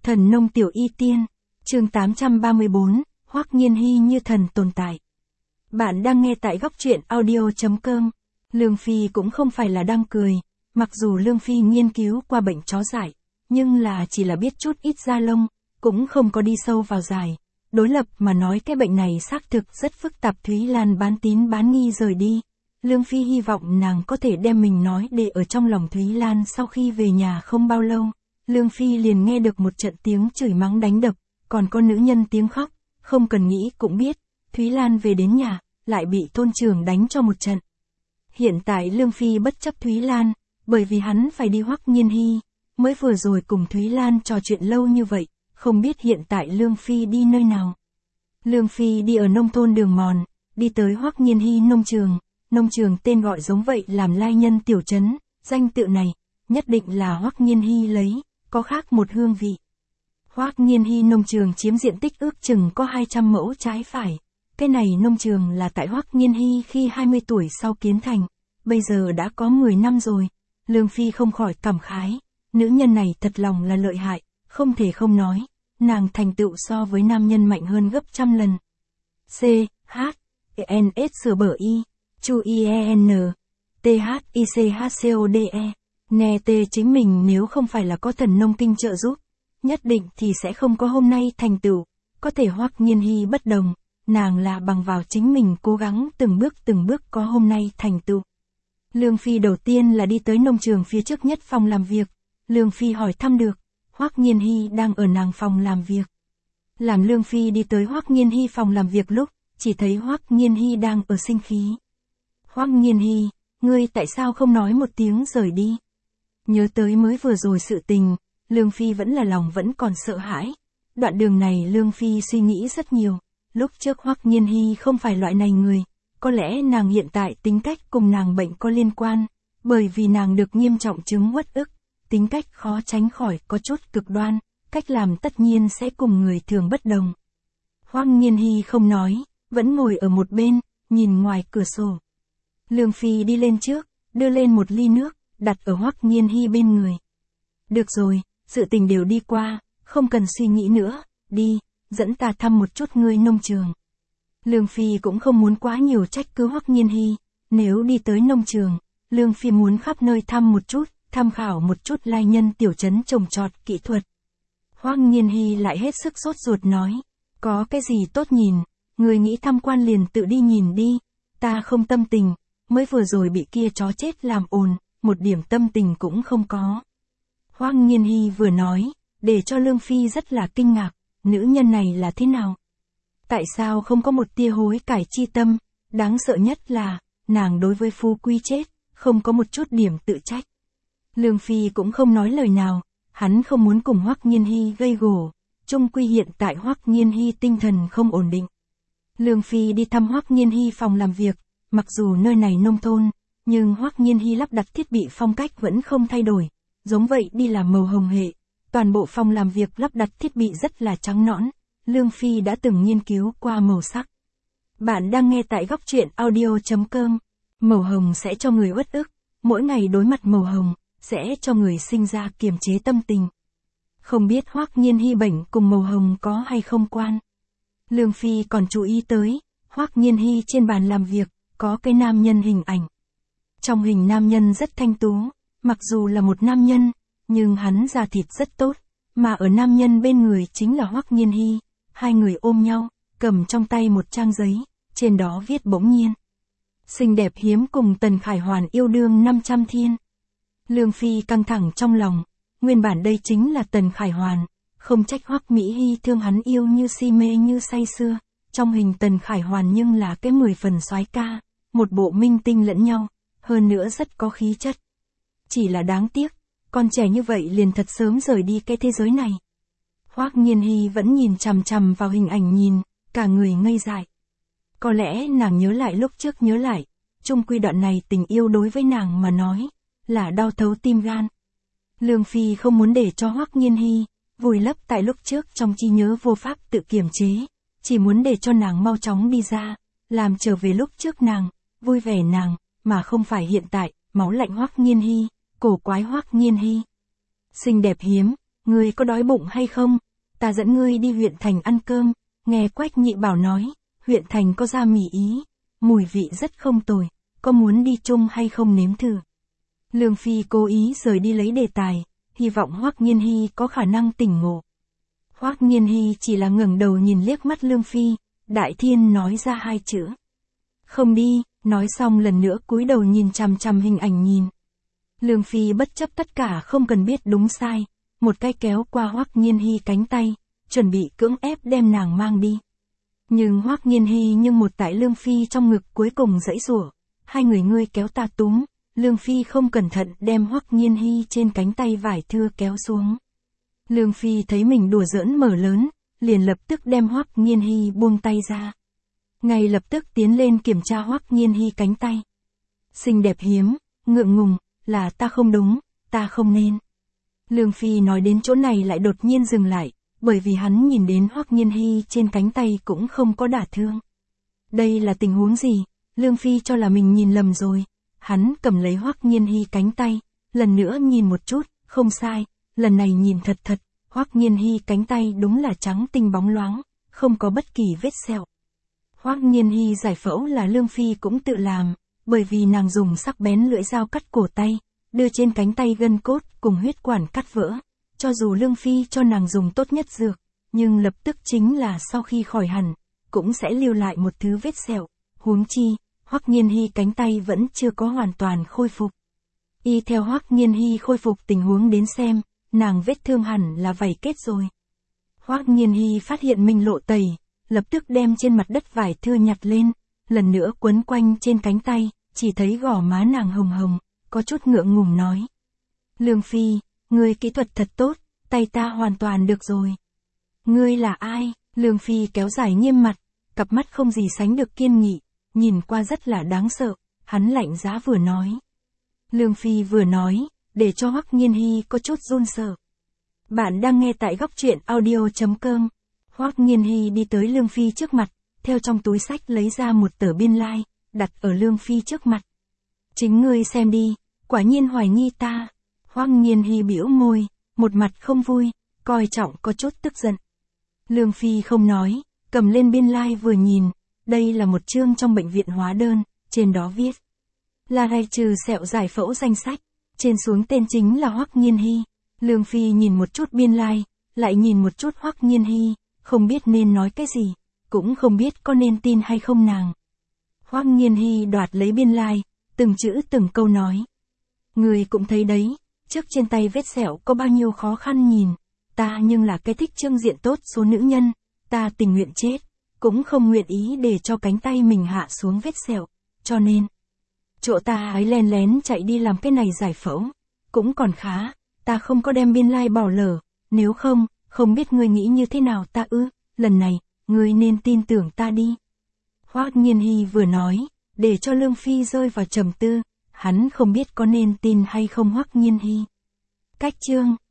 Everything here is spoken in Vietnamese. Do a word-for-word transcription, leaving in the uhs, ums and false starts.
Thần nông tiểu y tiên, chương tám trăm ba mươi bốn, Hoắc Nghiên Hi như thần tồn tại. Bạn đang nghe tại góc truyện audio chấm com. Lương Phi cũng không phải là đang cười, mặc dù Lương Phi nghiên cứu qua bệnh chó dại, nhưng là chỉ là biết chút ít da lông, cũng không có đi sâu vào giải. Đối lập mà nói cái bệnh này xác thực rất phức tạp. Thúy Lan bán tín bán nghi rời đi. Lương Phi hy vọng nàng có thể đem mình nói để ở trong lòng Thúy Lan. Sau khi về nhà không bao lâu, Lương Phi liền nghe được một trận tiếng chửi mắng đánh đập, còn có nữ nhân tiếng khóc, không cần nghĩ cũng biết, Thúy Lan về đến nhà, lại bị thôn trưởng đánh cho một trận. Hiện tại Lương Phi bất chấp Thúy Lan, bởi vì hắn phải đi Hoắc Nghiên Hi, mới vừa rồi cùng Thúy Lan trò chuyện lâu như vậy, không biết hiện tại Lương Phi đi nơi nào. Lương Phi đi ở nông thôn đường mòn, đi tới Hoắc Nghiên Hi nông trường, nông trường tên gọi giống vậy làm lai nhân tiểu trấn, danh tự này, nhất định là Hoắc Nghiên Hi lấy, có khác một hương vị. Hoắc Nghiên Hi nông trường chiếm diện tích ước chừng có hai trăm mẫu trái phải. Cái này nông trường là tại Hoắc Nghiên Hi khi hai mươi tuổi sau kiến thành, bây giờ đã có mười năm rồi. Lương Phi không khỏi cảm khái, nữ nhân này thật lòng là lợi hại, không thể không nói, nàng thành tựu so với nam nhân mạnh hơn gấp trăm lần. C, H, N, S sửa bở Y, Chu I E N, T H I C H C O D E, nghe tê chính mình nếu không phải là có thần nông kinh trợ giúp, nhất định thì sẽ không có hôm nay thành tựu, có thể Hoắc Nghiên Hi bất đồng, nàng là bằng vào chính mình cố gắng từng bước từng bước có hôm nay thành tựu. Lương Phi đầu tiên là đi tới nông trường phía trước nhất phòng làm việc, Lương Phi hỏi thăm được, Hoắc Nghiên Hi đang ở nàng phòng làm việc. Làm Lương Phi đi tới Hoắc Nghiên Hi phòng làm việc lúc, chỉ thấy Hoắc Nghiên Hi đang ở sinh khí. Hoắc Nghiên Hi, ngươi tại sao không nói một tiếng rời đi? Nhớ tới mới vừa rồi sự tình, Lương Phi vẫn là lòng vẫn còn sợ hãi. Đoạn đường này Lương Phi suy nghĩ rất nhiều, lúc trước Hoắc Nghiên Hi không phải loại này người, có lẽ nàng hiện tại tính cách cùng nàng bệnh có liên quan, bởi vì nàng được nghiêm trọng chứng uất ức, tính cách khó tránh khỏi có chút cực đoan, cách làm tất nhiên sẽ cùng người thường bất đồng. Hoắc Nghiên Hi không nói, vẫn ngồi ở một bên, nhìn ngoài cửa sổ. Lương Phi đi lên trước, đưa lên một ly nước, đặt ở Hoắc Nghiên Hi bên người. Được rồi, sự tình đều đi qua, không cần suy nghĩ nữa, đi, dẫn ta thăm một chút ngươi nông trường. Lương Phi cũng không muốn quá nhiều trách cứ Hoắc Nghiên Hi, nếu đi tới nông trường, Lương Phi muốn khắp nơi thăm một chút, tham khảo một chút lai nhân tiểu trấn trồng trọt kỹ thuật. Hoắc Nghiên Hi lại hết sức sốt ruột nói, có cái gì tốt nhìn, người nghĩ tham quan liền tự đi nhìn đi, ta không tâm tình, mới vừa rồi bị kia chó chết làm ồn, một điểm tâm tình cũng không có. Hoắc Nghiên Hi vừa nói, để cho Lương Phi rất là kinh ngạc, nữ nhân này là thế nào? Tại sao không có một tia hối cải chi tâm, đáng sợ nhất là, nàng đối với Phú Quý chết, không có một chút điểm tự trách. Lương Phi cũng không nói lời nào, hắn không muốn cùng Hoắc Nghiên Hi gây gổ, chung quy hiện tại Hoắc Nghiên Hi tinh thần không ổn định. Lương Phi đi thăm Hoắc Nghiên Hi phòng làm việc, mặc dù nơi này nông thôn, nhưng Hoắc Nghiên Hi lắp đặt thiết bị phong cách vẫn không thay đổi, giống vậy đi làm màu hồng hệ, toàn bộ phòng làm việc lắp đặt thiết bị rất là trắng nõn, Lương Phi đã từng nghiên cứu qua màu sắc. Bạn đang nghe tại góc truyện audio chấm com, màu hồng sẽ cho người uất ức, mỗi ngày đối mặt màu hồng, sẽ cho người sinh ra kiềm chế tâm tình. Không biết Hoắc Nghiên Hi bệnh cùng màu hồng có hay không quan. Lương Phi còn chú ý tới, Hoắc Nghiên Hi trên bàn làm việc, có cái nam nhân hình ảnh. Trong hình nam nhân rất thanh tú, mặc dù là một nam nhân, nhưng hắn da thịt rất tốt, mà ở nam nhân bên người chính là Hoắc Nghiên Hi, hai người ôm nhau, cầm trong tay một trang giấy, trên đó viết bỗng nhiên. Xinh đẹp hiếm cùng Tần Khải Hoàn yêu đương năm trăm thiên. Lương Phi căng thẳng trong lòng, nguyên bản đây chính là Tần Khải Hoàn, không trách Hoắc Mỹ Hi thương hắn yêu như si mê như say sưa, trong hình Tần Khải Hoàn nhưng là cái mười phần soái ca, một bộ minh tinh lẫn nhau, hơn nữa rất có khí chất. Chỉ là đáng tiếc, con trẻ như vậy liền thật sớm rời đi cái thế giới này. Hoắc Nghiên Hi vẫn nhìn chằm chằm vào hình ảnh nhìn, cả người ngây dại. Có lẽ nàng nhớ lại lúc trước nhớ lại, chung quy đoạn này tình yêu đối với nàng mà nói, là đau thấu tim gan. Lương Phi không muốn để cho Hoắc Nghiên Hi vùi lấp tại lúc trước trong trí nhớ vô pháp tự kiềm chế, chỉ muốn để cho nàng mau chóng đi ra, làm trở về lúc trước nàng, vui vẻ nàng, mà không phải hiện tại, máu lạnh Hoắc Nghiên Hi, cổ quái Hoắc Nghiên Hi. Xinh đẹp hiếm, ngươi có đói bụng hay không? Ta dẫn ngươi đi huyện thành ăn cơm. Nghe Quách Nhị Bảo nói, huyện thành có ra mì Ý, mùi vị rất không tồi, có muốn đi chung hay không nếm thử? Lương Phi cố ý rời đi lấy đề tài, hy vọng Hoắc Nghiên Hi có khả năng tỉnh ngộ. Hoắc Nghiên Hi chỉ là ngẩng đầu nhìn liếc mắt Lương Phi, Đại Thiên nói ra hai chữ. Không đi, nói xong lần nữa cúi đầu nhìn chằm chằm hình ảnh nhìn. Lương Phi bất chấp tất cả không cần biết đúng sai, một cái kéo qua Hoắc Nghiên Hi cánh tay, chuẩn bị cưỡng ép đem nàng mang đi. Nhưng Hoắc Nghiên Hi nhưng một tại Lương Phi trong ngực cuối cùng giãy giụa, hai người ngươi kéo ta túm, Lương Phi không cẩn thận đem Hoắc Nghiên Hi trên cánh tay vải thưa kéo xuống. Lương Phi thấy mình đùa giỡn mở lớn, liền lập tức đem Hoắc Nghiên Hi buông tay ra. Ngay lập tức tiến lên kiểm tra Hoắc Nghiên Hi cánh tay. Xinh đẹp hiếm, ngượng ngùng, là ta không đúng, ta không nên. Lương Phi nói đến chỗ này lại đột nhiên dừng lại, bởi vì hắn nhìn đến Hoắc Nghiên Hi trên cánh tay cũng không có đả thương. Đây là tình huống gì? Lương Phi cho là mình nhìn lầm rồi. Hắn cầm lấy Hoắc Nghiên Hi cánh tay, lần nữa nhìn một chút, không sai, lần này nhìn thật thật, Hoắc Nghiên Hi cánh tay đúng là trắng tinh bóng loáng, không có bất kỳ vết sẹo. Hoắc Nghiên Hi giải phẫu là Lương Phi cũng tự làm, bởi vì nàng dùng sắc bén lưỡi dao cắt cổ tay, đưa trên cánh tay gân cốt cùng huyết quản cắt vỡ. Cho dù Lương Phi cho nàng dùng tốt nhất dược, nhưng lập tức chính là sau khi khỏi hẳn, cũng sẽ lưu lại một thứ vết sẹo. Huống chi, Hoắc Nghiên Hi cánh tay vẫn chưa có hoàn toàn khôi phục. Y theo Hoắc Nghiên Hi khôi phục tình huống đến xem, nàng vết thương hẳn là vảy kết rồi. Hoắc Nghiên Hi phát hiện mình lộ tẩy, lập tức đem trên mặt đất vải thưa nhặt lên, lần nữa quấn quanh trên cánh tay, chỉ thấy gò má nàng hồng hồng, có chút ngượng ngùng nói. Lương Phi, ngươi kỹ thuật thật tốt, tay ta hoàn toàn được rồi. Ngươi là ai? Lương Phi kéo dài nghiêm mặt, cặp mắt không gì sánh được kiên nghị, nhìn qua rất là đáng sợ, hắn lạnh giá vừa nói. Lương Phi vừa nói, để cho Hoắc Nghiên Hi có chút run sợ. Bạn đang nghe tại góc truyện audio chấm com. Hoắc Nghiên Hi đi tới Lương Phi trước mặt, theo trong túi xách lấy ra một tờ biên lai, đặt ở Lương Phi trước mặt. Chính ngươi xem đi, quả nhiên hoài nghi ta. Hoắc Nghiên Hi bĩu môi, một mặt không vui, coi trọng có chút tức giận. Lương Phi không nói, cầm lên biên lai vừa nhìn, đây là một chương trong bệnh viện hóa đơn, trên đó viết là gai trừ sẹo giải phẫu danh sách, trên xuống tên chính là Hoắc Nghiên Hi. Lương Phi nhìn một chút biên lai, lại nhìn một chút Hoắc Nghiên Hi, không biết nên nói cái gì, cũng không biết có nên tin hay không nàng. Hoắc Nghiên Hi đoạt lấy biên lai, từng chữ từng câu nói. Người cũng thấy đấy, trước trên tay vết sẹo có bao nhiêu khó khăn nhìn, ta nhưng là cái thích trưng diện tốt số nữ nhân, ta tình nguyện chết, cũng không nguyện ý để cho cánh tay mình hạ xuống vết sẹo, cho nên, chỗ ta ấy len lén chạy đi làm cái này giải phẫu, cũng còn khá, ta không có đem biên lai bỏ lỡ, nếu không, không biết ngươi nghĩ như thế nào ta ư, lần này, ngươi nên tin tưởng ta đi. Hoắc Nghiên Hi vừa nói, để cho Lương Phi rơi vào trầm tư, hắn không biết có nên tin hay không Hoắc Nghiên Hi. Cách chương